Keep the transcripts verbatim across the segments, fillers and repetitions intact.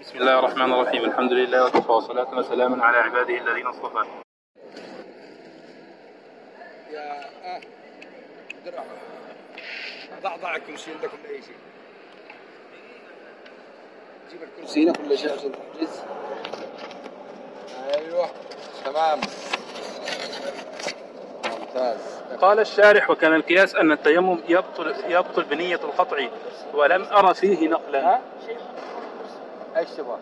بسم الله الرحمن الرحيم. الحمد لله وكفى وصلاة وسلاما على عباده الذين اصطفى. يا اه درع ضعضع الكرسي عندك ولا اي شيء؟ جيب الكرسي هنا كل شيء عشان تحجز. ايوه تمام ممتاز. قال الشارح: وكان القياس أن التيمم يبطل يبطل بنية القطع، ولم أرى فيه نقلا. ها؟ ايش تبغى؟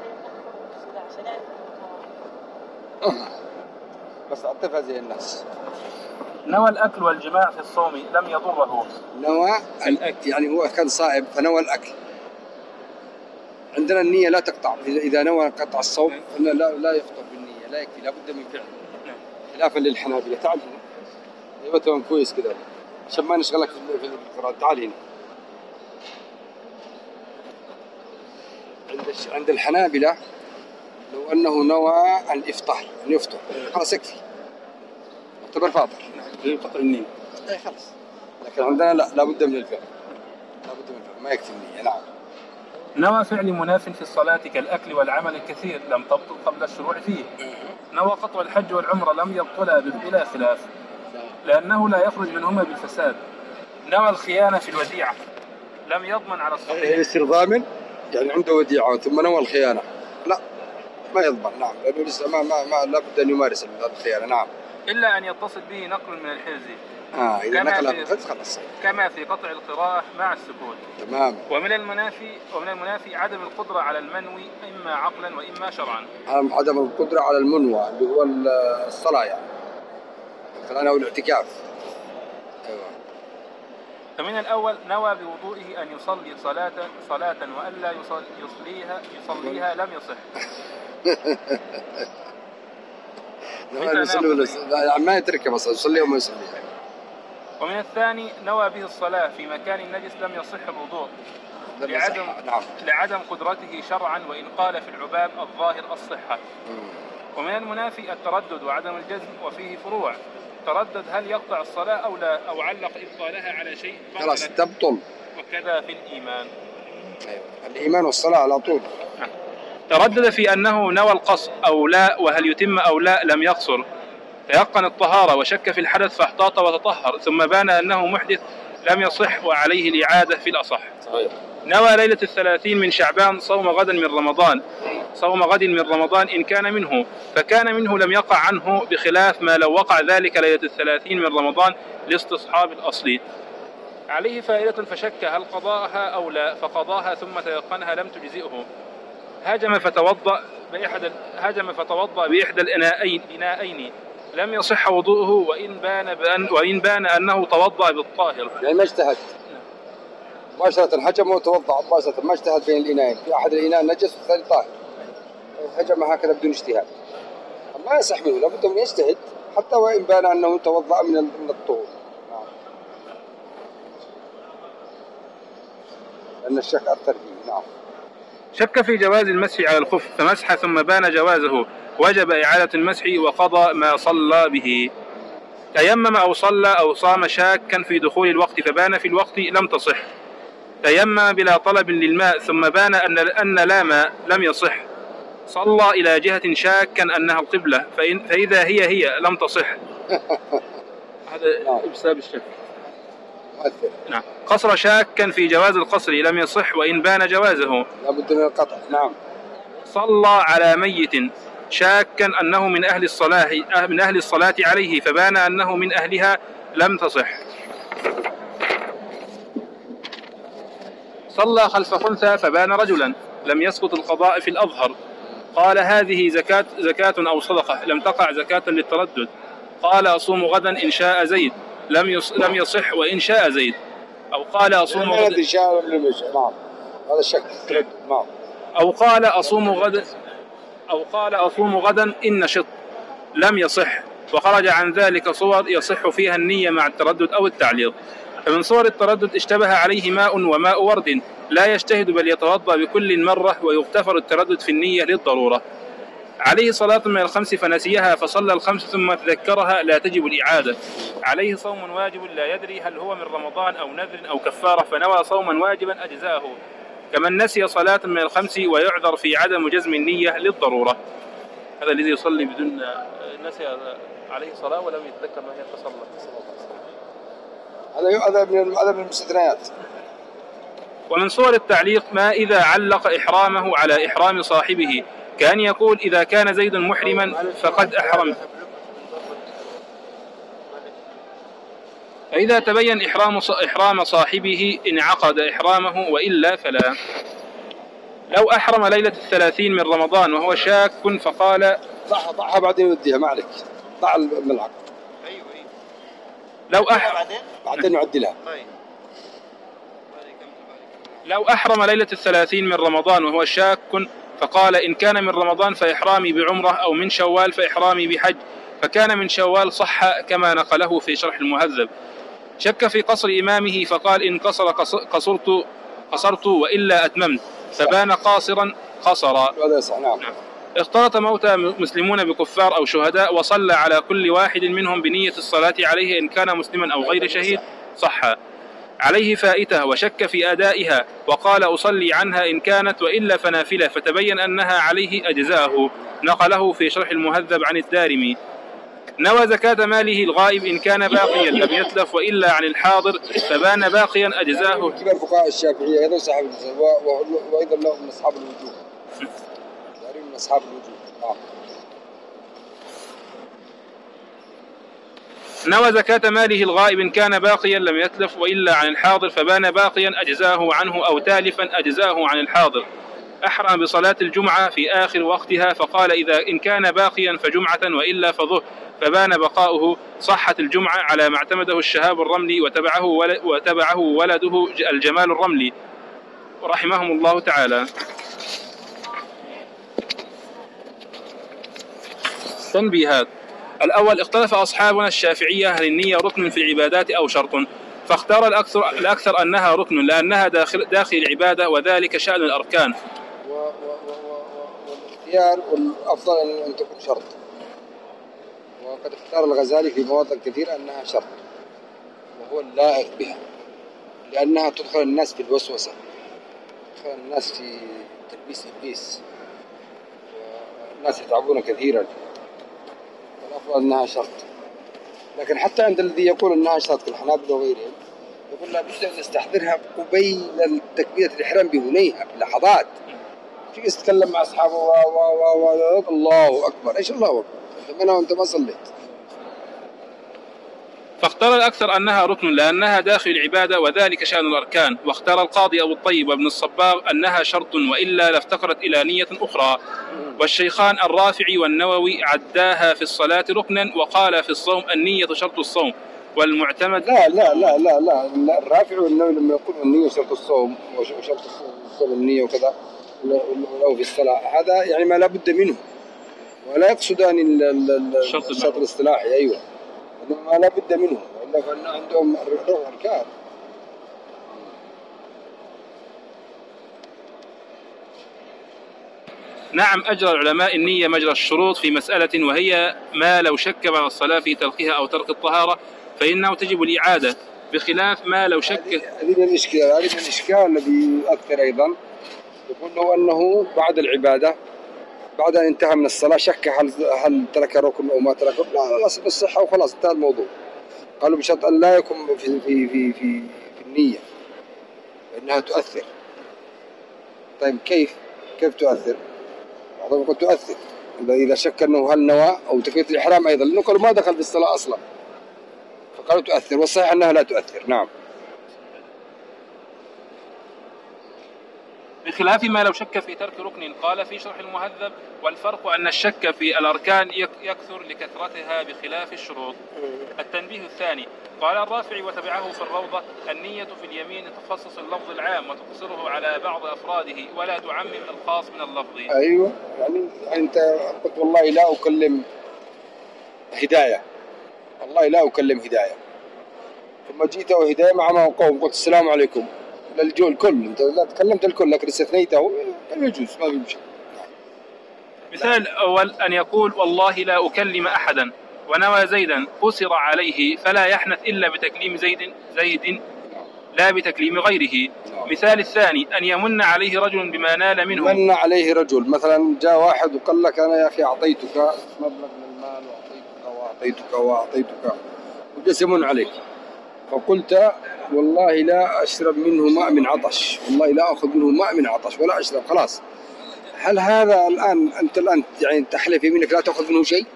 بس عطفها زي الناس. نوى الأكل والجماع في الصوم لم يضره. نوى الأكل يعني هو كان صائم فنوى الأكل. عندنا النية لا تقطع، إذا نوى قطع الصوم فإنه لا لا يفطر بالنية، لا يكفي، لا بد من فعل. خلافا للحنابلة. تعال هنا. ايوه تمام كويس كذا عشان ما نشغلك في القراءة. تعال هنا. عند عند الحنابلة لو أنه نوى الإفطار أن يفطر خلاص يكفي، يعتبر فاطر. يقطع النية. إيه خلاص. لكن عندنا لا لابد من الفعل، لابد من الفعل، ما يكفي النية. نعم. نوى فعل مناف في الصلاة كالأكل والعمل الكثير لم تبطل قبل الشروع فيه. نوى قطع الحج والعمرة لم يبطلا بلا خلاف، لأنه لا يخرج منهما بالفساد. نوى الخيانة في الوديعة لم يضمن على الصحيح. يصير ضامن يعني عنده وديعة ثم نوى الخيانة لا ما يضمن. نعم لأنه لسه ما ما ما لابد أن يمارس الخيانة. نعم. إلا أن يتصل به نقل من الحرز. آه إذا نقل في خلاص. كما في قطع القراءة مع السكون. تمام. ومن المنافي ومن المنافي عدم القدرة على المنوي إما عقلا وإما شرعا. عدم القدرة على المنوى اللي هو الصلاة يعني مثلا أو الاعتكاف. أيوة. فمن الأول نوى بوضوئه أن يصلي صلاة صلاة وألا يصل يصليها يصليها لم يصح. يعني ما يتركها بس يصليها وما يصليها. ومن الثاني نوى به الصلاة في مكان النجس لم يصح الوضوء لعدم نعم. لعدم قدرته شرعا، وإن قال في العباب الظاهر الصحة. ومن المنافي التردد وعدم الجزم، وفيه فروع. تردد هل يقطع الصلاة أو لا، أو علق إبطالها على شيء خلاص تبطل. وكذا في الإيمان. أيوة. الإيمان والصلاة على طول. تردد في أنه نوى القصر أو لا، وهل يتم أو لا لم يقصر. تيقن الطهارة وشك في الحدث فاحتاط وتطهر، ثم بان أنه محدث لم يصح وعليه الإعادة في الأصح. صحيح. نوى ليلة الثلاثين من شعبان صوم غد من رمضان صوم غد من رمضان إن كان منه، فكان منه لم يقع عنه، بخلاف ما لو وقع ذلك ليلة الثلاثين من رمضان لاستصحاب الأصل. عليه فائدة فشك هل قضاها أو لا، فقضاها ثم تيقنها لم تجزئه. هاجم فتوضأ بإحدى هاجم فتوضأ بإحدى الإناءين إناءين لم يصح وضوءه، وإن بان بأن وإن بان أنه توضأ بالطاهر. يعني ما اجتهد مباشرة، حجم وتوضأ مباشرة، ما اجتهد بين الإناءين، في أحد الإناء نجس والثاني طاهر، حجم هكذا بدون اجتهاد. ما يصح منه، لابد من يجتهد حتى وإن بان أنه توضأ من من الطهور. لأن الشك أثر فيه. نعم. شك في جواز المسح على الخف فمسح ثم بان جوازه، وجب إعادة المسح وقضى ما صلى به. تيمم أو صلى أو صام شاكا في دخول الوقت فبان في الوقت لم تصح. تيمم بلا طلب للماء ثم بان أن أن لا ماء لم يصح. صلى إلى جهة شاكا أنها القبلة فإن فإذا هي هي لم تصح. هذا بسبب الشك. نعم. قصر شاكا في جواز القصر لم يصح وإن بان جوازه. لابد من القطع. نعم. صلى على ميت شاكا أنه من أهل الصلاة من أهل الصلاة عليه فبان أنه من أهلها لم تصح. صلى خلف خنثى فبان رجلا لم يسقط القضاء في الأظهر. قال هذه زكاة زكاة أو صدقة لم تقع زكاة للتردد. قال أصوم غدا إن شاء زيد لم لم يصح وإن شاء زيد. أو قال أصوم غدا إن شاء لم يشاء. نعم. هذا الشك. نعم. أو قال أصوم غدا أو قال أصوم غدا إن نشط لم يصح، وخرج عن ذلك صور يصح فيها النية مع التردد أو التعليق. فمن صور التردد اشتبه عليه ماء وماء ورد لا يجتهد بل يتوضأ بكل مرة، ويغتفر التردد في النية للضرورة. عليه صلاة من الخمس فنسيها فصلى الخمس ثم تذكرها لا تجب الإعادة. عليه صوم واجب لا يدري هل هو من رمضان أو نذر أو كفارة، فنوى صوما واجبا أجزاه. كمن نسي صلاة من الخمس ويعذر في عدم جزم النية للضرورة. هذا الذي يصلي بدون نسي عليه صلاة ولم يتذكر ما هي فصلى. هذا هذا من هذا من المستثنيات. ومن صور التعليق ما إذا علق إحرامه على إحرام صاحبه، كأن يقول إذا كان زيد محرما فقد أحرم، فإذا تبين إحرام إحرام صاحبه انعقد إحرامه وإلا فلا. لو أحرم ليلة الثلاثين من رمضان وهو شاك فقال ضعها ضعها بعدين يوديها ما عليك، ضع الملعق. أيوة أيوة. لو أحرم بعدين يعدلها. لو أحرم ليلة الثلاثين من رمضان وهو شاك فقال إن كان من رمضان فإحرامي بعمرة أو من شوال فإحرامي بحج، فكان من شوال صح كما نقله في شرح المهذب. شك في قصر إمامه فقال إن قصر قصرت قصرت وإلا أتممت، فبان قاصرا قصر. هذا صح. نعم. اختلط موتى مسلمون بكفار أو شهداء وصلى على كل واحد منهم بنية الصلاة عليه إن كان مسلما أو غير شهيد صح. عليه فائتة وشك في أدائها وقال أصلي عنها إن كانت وإلا فنافلة، فتبين أنها عليه أجزاءه، نقله في شرح المهذب عن الدارمي. نوى زكاة ماله الغائب إن كان باقيا لم يتلف وإلا عن الحاضر، فبان باقيا أجزاءه. كبار فقهاء الشافعية أيضا صاحب وأيضا له من أصحاب الوجوه، من أصحاب الوجوه. آه. نوى زكاة ماله الغائب إن كان باقيا لم يتلف وإلا عن الحاضر، فبان باقيا أجزاه عنه أو تالفا أجزاه عن الحاضر. أحرم بصلاة الجمعة في آخر وقتها فقال إذا إن كان باقيا فجمعة وإلا فظهر، فبان بقاؤه. صحت الجمعة على ما اعتمده الشهاب الرملي وتبعه, ول وتبعه ولده الجمال الرملي رحمهم الله تعالى. تنبيهات. الأول، اختلف أصحابنا الشافعية هل النية ركن في العبادات أو شرط، فاختار الأكثر, الأكثر أنها ركن لأنها داخل, داخل العبادة وذلك شأن الأركان. والاختيار والأفضل أن تكون شرط، وقد اختار الغزالي في مواضع كثيرة أنها شرط وهو اللائق بها، لأنها تدخل الناس في الوسوسة، تدخل الناس في تلبيس إبليس، والناس يتعبون كثيرا، والأفضل أنها شرط. لكن حتى عند الذي يقول أنها شرط كالحنابلة وغيرهم يقول لا بد أن نستحضرها قبيل تكبيرة الإحرام بهنيها بلحظات. تجلس تتكلم مع أصحابه و و و الله أكبر. إيش الله أكبر؟ أنا وأنت ما صليت. فاختار الأكثر أنها ركن لأنها داخل العبادة وذلك شأن الأركان. واختار القاضي أبو الطيب وابن الصباغ أنها شرط وإلا لافتقرت إلى نية أخرى. والشيخان الرافعي والنووي عداها في الصلاة ركنا، وقال في الصوم النية شرط الصوم والمعتمد. لا لا لا لا لا, لا. الرافعي والنووي لما يقول النية شرط الصوم وشرط الصوم النية وكذا ولو في الصلاة، هذا يعني ما لا بد منه، ولا يقصدان الشرط الاصطلاحي. أيوة، ما لا بد منه، إلا فإن عندهم أركان. نعم، أجرى العلماء النية مجرى الشروط في مسألة، وهي ما لو شك بعد الصلاة في تركها أو ترك الطهارة فإنه تجب الإعادة، بخلاف ما لو شك. هذه الإشكال هذه الإشكال الذي يؤثر أيضا، يقول له أنه بعد العبادة بعد أن انتهى من الصلاة شك هل هل ترك ركن أو ما ترك. لا، الأصل الصحة وخلاص انتهى الموضوع. قالوا بشرط أن لا يكون في في في في, في النية، لأنها تؤثر. طيب كيف كيف تؤثر؟ بعضهم يقول تؤثر إذا شك أنه هل نوى أو تكبيرة الإحرام أيضا، لأنه قالوا ما دخل في الصلاة أصلا، فقالوا تؤثر، والصحيح أنها لا تؤثر. نعم. بخلاف ما لو شك في ترك ركن. قال في شرح المهذب والفرق أن الشك في الأركان يكثر لكثرتها بخلاف الشروط. التنبيه الثاني. قال الرافعي وتبعه في الروضة النية في اليمين تخصص اللفظ العام وتقصره على بعض أفراده ولا تعمم الخاص من اللفظ. أيوة، يعني أنت قلت والله لا أكلم هداية، والله لا أكلم هداية، ثم جئت وهداية مع قوم قلت السلام عليكم للجو الكل، انت لا تكلمت الكل لكن استثنيته لم يجوز، ما بيمشي. مثال الأول أن يقول والله لا أكلم أحدا ونوى زيدا قصر عليه فلا يحنث إلا بتكليم زيد زيد لا بتكليم غيره. مثال الثاني أن يمن عليه رجل بما نال منه. من عليه رجل مثلا جاء واحد وقال لك أنا يا أخي أعطيتك مبلغ من المال وأعطيتك وأعطيتك وأعطيتك وجلس يمن عليك، فقلت والله لا أشرب منه ماء من عطش، والله لا أخذ منه ماء من عطش ولا أشرب خلاص، هل هذا الآن أنت الآن يعني تحلف يمينك لا تأخذ منه شيء؟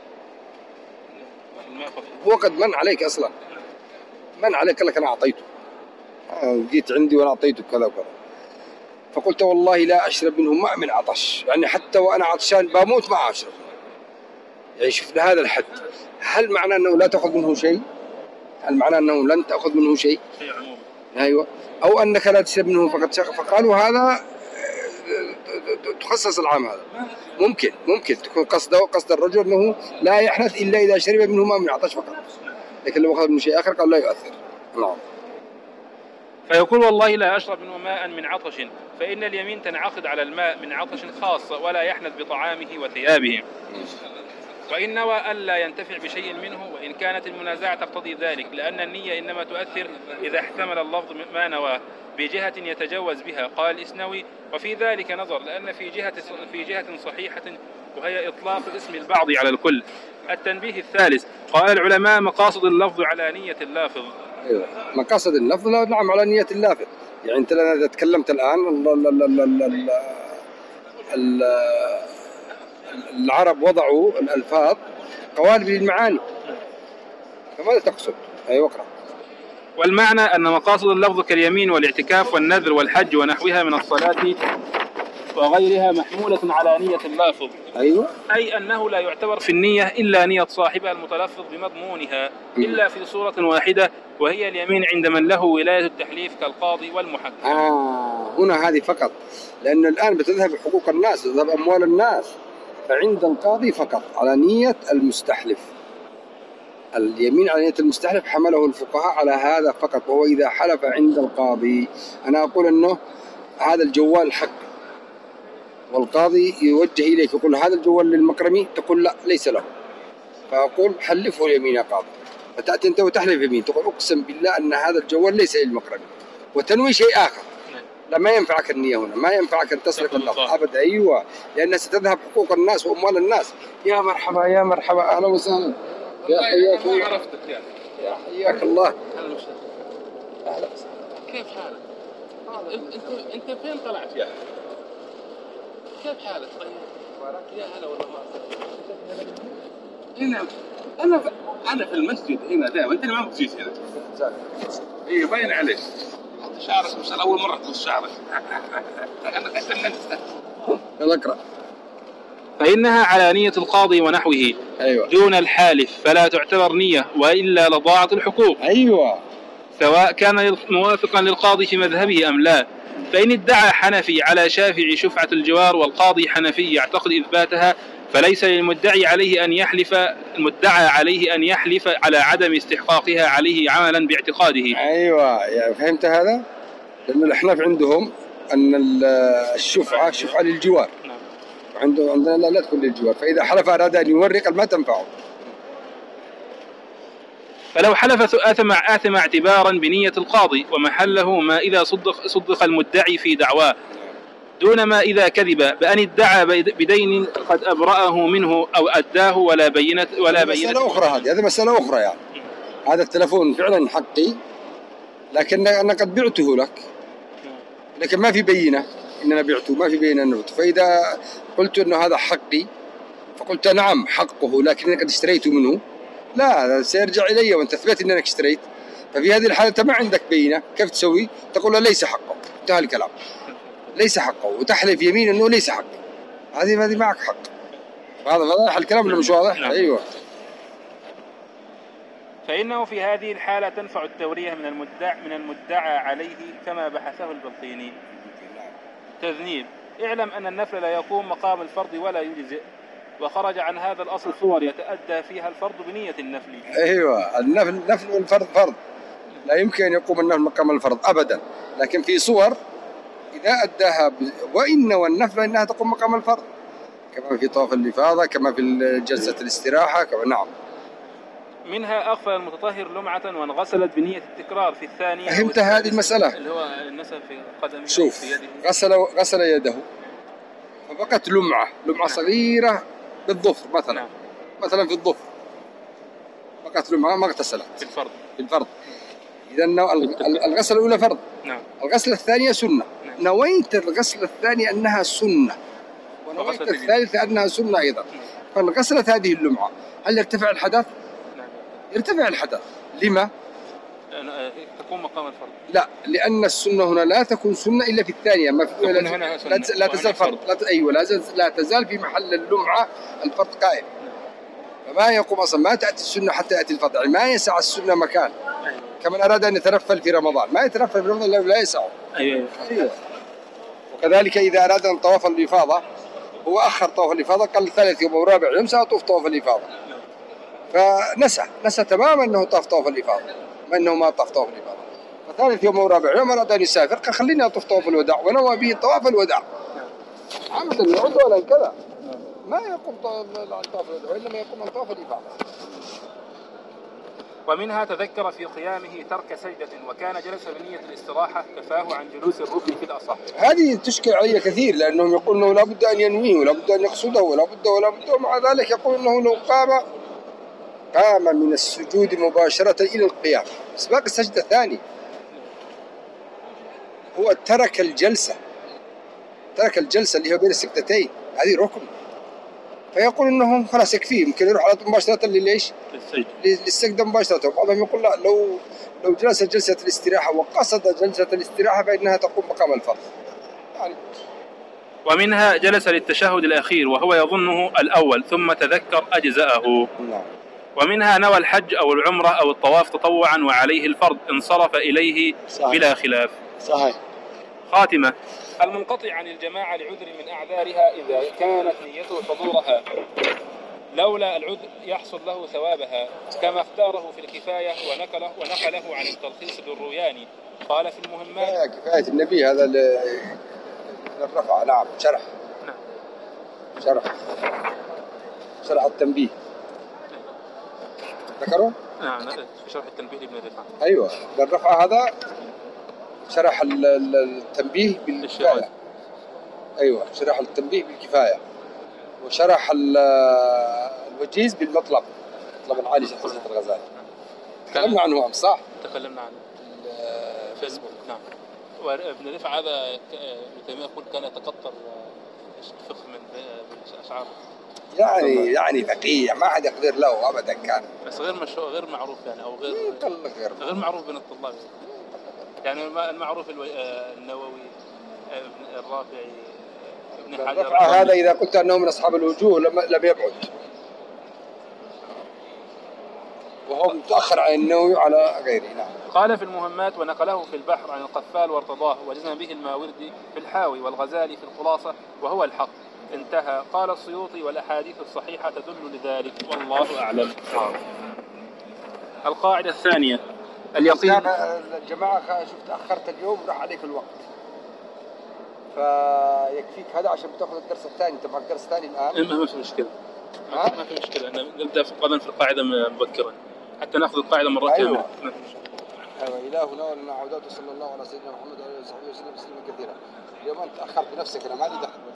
هو قد من عليك أصلا، من عليك لك أنا أعطيته، آه جيت عندي وأنا أعطيته كذا وكذا، فقلت والله لا أشرب منه ماء من عطش، يعني حتى وأنا عطشان بموت ما أشرب، يعني شفنا هذا الحد، هل معناه أنه لا تأخذ منه شيء؟ هل معناه أنه لن تأخذ منه شيء؟ أيوة، أو أنك لا تشرب منه فقط شغف، فقالوا هذا تخصص العام، هذا ممكن ممكن تكون قصده قصد الرجل أنه لا يحنث إلا إذا شرب منه ماء من عطش فقط، لكن لو أخذ منه شيء آخر قال لا يؤثر. نعم. فيقول والله لا أشرب منه ماء من عطش، فإن اليمين تنعقد على الماء من عطش خاص ولا يحنث بطعامه وثيابه. وإن نوى ألا ينتفع بشيء منه وإن كانت المنازعة تقتضي ذلك، لأن النية إنما تؤثر إذا احتمل اللفظ ما نواه بجهة يتجوز بها. قال الإسنوي وفي ذلك نظر، لأن في جهة في جهة صحيحة وهي إطلاق اسم البعض على الكل. التنبيه الثالث، قال العلماء مقاصد اللفظ على نية اللافظ. أيوة. مقاصد اللفظ نعم على نية اللافظ، يعني أنت إذا تكلمت الآن العرب وضعوا الألفاظ قوالب للمعاني، فماذا تقصد؟ أيوة اقرأ. والمعنى أن مقاصد اللفظ كاليمين والاعتكاف والنذر والحج ونحوها من الصلاة وغيرها محمولة على نية اللافظ. أيوة. أي أنه لا يعتبر في النية إلا نية صاحبها المتلفظ بمضمونها إلا في صورة واحدة، وهي اليمين عند من له ولاية التحليف كالقاضي والمحكم. آه هنا هذه فقط، لأن الآن بتذهب حقوق الناس، تذهب أموال الناس، فعند القاضي فقط على نية المستحلف. اليمين على نية المستحلف حمله الفقهاء على هذا فقط، وهو إذا حلف عند القاضي. أنا أقول أنه هذا الجوال حق، والقاضي يوجه إليك يقول هذا الجوال للمكرمي، تقول لا ليس له، فأقول حلفه اليمين يا قاضي، فتأتي أنت وتحلف يمين تقول أقسم بالله أن هذا الجوال ليس للمكرمي، وتنوي شيء آخر. لا ما ينفعك النية هنا، ما ينفعك أن تصرف اللفظ أبدا. أيوة، لأن ستذهب حقوق الناس وأموال الناس. يا مرحبا يا مرحبا، أهلا وسهلا، يا حياك الله. عرفتك يا يا حياك الله. أهلا وسهلا. كيف حالك؟ انت انت فين طلعت يا اخي؟ كيف حالك طيب؟ يا هلا والله. هنا انا انا في المسجد هنا دائما، انت ما بتجيش هنا. اي باين عليك، انت شعرك مش اول مره تقص شعرك. انا استنى. يلا اقرا. فإنها على نية القاضي ونحوه. أيوة. دون الحالف فلا تعتبر نية، وإلا لضاعت الحقوق. أيوة. سواء كان موافقا للقاضي في مذهبه أم لا. فإن ادعى حنفي على شافعي شفعة الجوار والقاضي حنفي يعتقد إثباتها، فليس للمدعي عليه أن يحلف المدعى عليه أن يحلف على عدم استحقاقها عليه عملا باعتقاده. أيوة، يعني فهمت هذا؟ لأن الأحناف عندهم أن الشفعة شفعة للجوار، عنده عندنا لا, لا تكون للجوار، فإذا حلف أراد أن يورق ما تنفعه. فلو حلف آثم آثم اعتبارا بنية القاضي، ومحله ما إذا صدق صدق المدعي في دعواه، دون ما إذا كذب بأن ادعى بدين قد أبرأه منه أو أداه ولا بينة ولا بينة. مسألة أخرى هذه، هذه مسألة أخرى يعني. هذا التلفون فعلا حقي، لكن أنا قد بعته لك، لكن ما في بينة إن أنا بعته، ما في بينة أنه بعته. فإذا قلت إنه هذا حقي فقلت نعم حقه، لكن أنا قد اشتريته منه، لا سيرجع إلي وأنت أثبت إنك اشتريت. ففي هذه الحالة أنت ما عندك بينة، كيف تسوي؟ تقول له ليس حقه، انتهى الكلام، ليس حقه، وتحلف يمين أنه ليس حقه. هذه هذه معك حق. هذا واضح الكلام ولا مش واضح؟ نعم. أيوة. فإنه في هذه الحالة تنفع التورية من المدعى من المدعى عليه كما بحثه البلقيني. تذنيب. اعلم أن النفل لا يقوم مقام الفرض ولا يجزئ، وخرج عن هذا الأصل صور يتأدى فيها الفرض بنية النفل. أيوة، النفل النفل والفرض فرض، لا يمكن أن يقوم النفل مقام الفرض أبدا، لكن في صور إذا أداها ب... وإن والنفل إنها تقوم مقام الفرض، كما في طواف الإفاضة، كما في جلسة الاستراحة، كما نعم. منها أغفل المتطهر لمعة وانغسلت بنية التكرار في الثانية. فهمت هذه المسألة؟ اللي هو النسب في قدمه شوف، في يده. غسل غسل يده فبقت لمعة لمعة نعم. صغيرة بالظفر مثلا نعم. مثلا في الظفر بقت لمعة ما اغتسلت في الفرض في الفرض. إذا الغسلة الأولى فرض نعم. الغسلة الثانية سنة نعم. نويت الغسلة الثانية أنها سنة ونويت الثالثة أنها سنة أيضا نعم. فانغسلت هذه اللمعة، هل يرتفع الحدث؟ نعم. يرتفع الحدث. لما؟ تكون مقام الفرض. لا، لأن السنة هنا لا تكون سنة إلا في الثانية، ما في لا, لا, لا تزال فرض، لا أيوة لا, لا تزال في محل اللمعة الفرض قائم. فما يقوم أصلا، ما تأتي السنة حتى يأتي الفرض، يعني ما يسع السنة مكان. أيوة. كمن أراد أن يتنفل في رمضان ما يتنفل في رمضان لا يسعه. أيوة. أيوة. وكذلك إذا أراد أن طواف الإفاضة هو أخر طواف الإفاضة قال ثالث يوم ورابع يوم سأطوف طواف الإفاضة، فنسى نسى تماما أنه طاف طواف الإفاضة، ما أنه ما طاف طواف الإفاضة. فثالث يوم ورابع يوم أراد أن يسافر قال خليني أطوف طواف الوداع، ونوى به طواف الوداع عمدا يعود ولا كذا، ما يقوم طواف الوداع وإنما يقوم عن طواف الإفاضة. ومنها تذكر في قيامه ترك سجدة وكان جلس بنية الاستراحة كفاه عن جلوس الركن في الأصح. هذه تشكل علي كثير، لأنهم يقولون أنه لا بد أن ينويه ولا بد أن يقصده ولا بد ولا بد، ومع ذلك يقول أنه لو قام قام من السجود مباشرة إلى القيام، بس باقي السجدة ثاني، هو ترك الجلسة ترك الجلسة اللي هو بين السجدتين، هذه ركن، فيقول انهم خلاص يكفيه، يمكن يروح على مباشرة لليش؟ للسجدة مباشرة. وبعضهم يقول لا، لو لو جلس جلسة الاستراحة وقصد جلسة الاستراحة فإنها تقوم مقام الفرض. يعني ومنها جلس للتشهد الأخير وهو يظنه الأول ثم تذكر أجزأه. نعم. ومنها نوى الحج أو العمرة أو الطواف تطوعا وعليه الفرض انصرف إليه صحيح. بلا خلاف. صحيح. خاتمة: المنقطع عن الجماعة لعذر من أعذارها إذا كانت نيته حضورها لولا العذر يحصل له ثوابها، كما اختاره في الكفاية ونقله ونقله عن التلخيص للروياني. قال في المهمات: كفاية النبي هذا الرفع. نعم. شرح نعم. شرح شرح التنبيه ذكره؟ نعم، في شرح التنبيه لابن رفعة. أيوة، الرفع هذا شرح التنبيه بالكفاية. أيوة، شرح التنبيه بالكفاية، وشرح الوجيز بالمطلب، مطلب العالي شيخ حسن الغزالي. تكلمنا عنه أمس صح؟ تكلمنا عنه فيسبوك. نعم. وابن رفعة هذا ابن تيمية يقول كان يتقطر الفقه من أشعاره، يعني يعني فقيه ما حد يقدر له أبدا، كان بس غير مشهور غير معروف يعني، أو غير غير, غير معروف بين الطلاب يعني. المعروف النووي، ابن الرافعي، ابن حجر. هذا إذا قلت أنه من أصحاب الوجوه لم يبعد، وهو متأخر عن النووي على غيره. نعم. قال في المهمات ونقله في البحر عن القفال وارتضاه وجزم به الماوردي في الحاوي والغزالي في الخلاصة وهو الحق. انتهى. قال السيوطي: والأحاديث الصحيحة تدل لذلك، والله أعلم. القاعدة الثانية: اليقين. الجماعة شفت أخرت اليوم راح عليك الوقت، فيكفيك هذا عشان بتاخذ الدرس الثاني. انت معك درس ثاني الآن؟ ما في مشكلة، ما, ما في مشكلة. أنا نبدأ غدا في القاعدة مبكرا حتى نأخذ القاعدة مرة كاملة. أيوة. أيوة. إلهنا ولنا عودات، صلى الله على سيدنا محمد وعلى آله وصحبه وسلم تسليما كثيرا. اليوم أنت أخرت بنفسك، أنا ما لي دخل.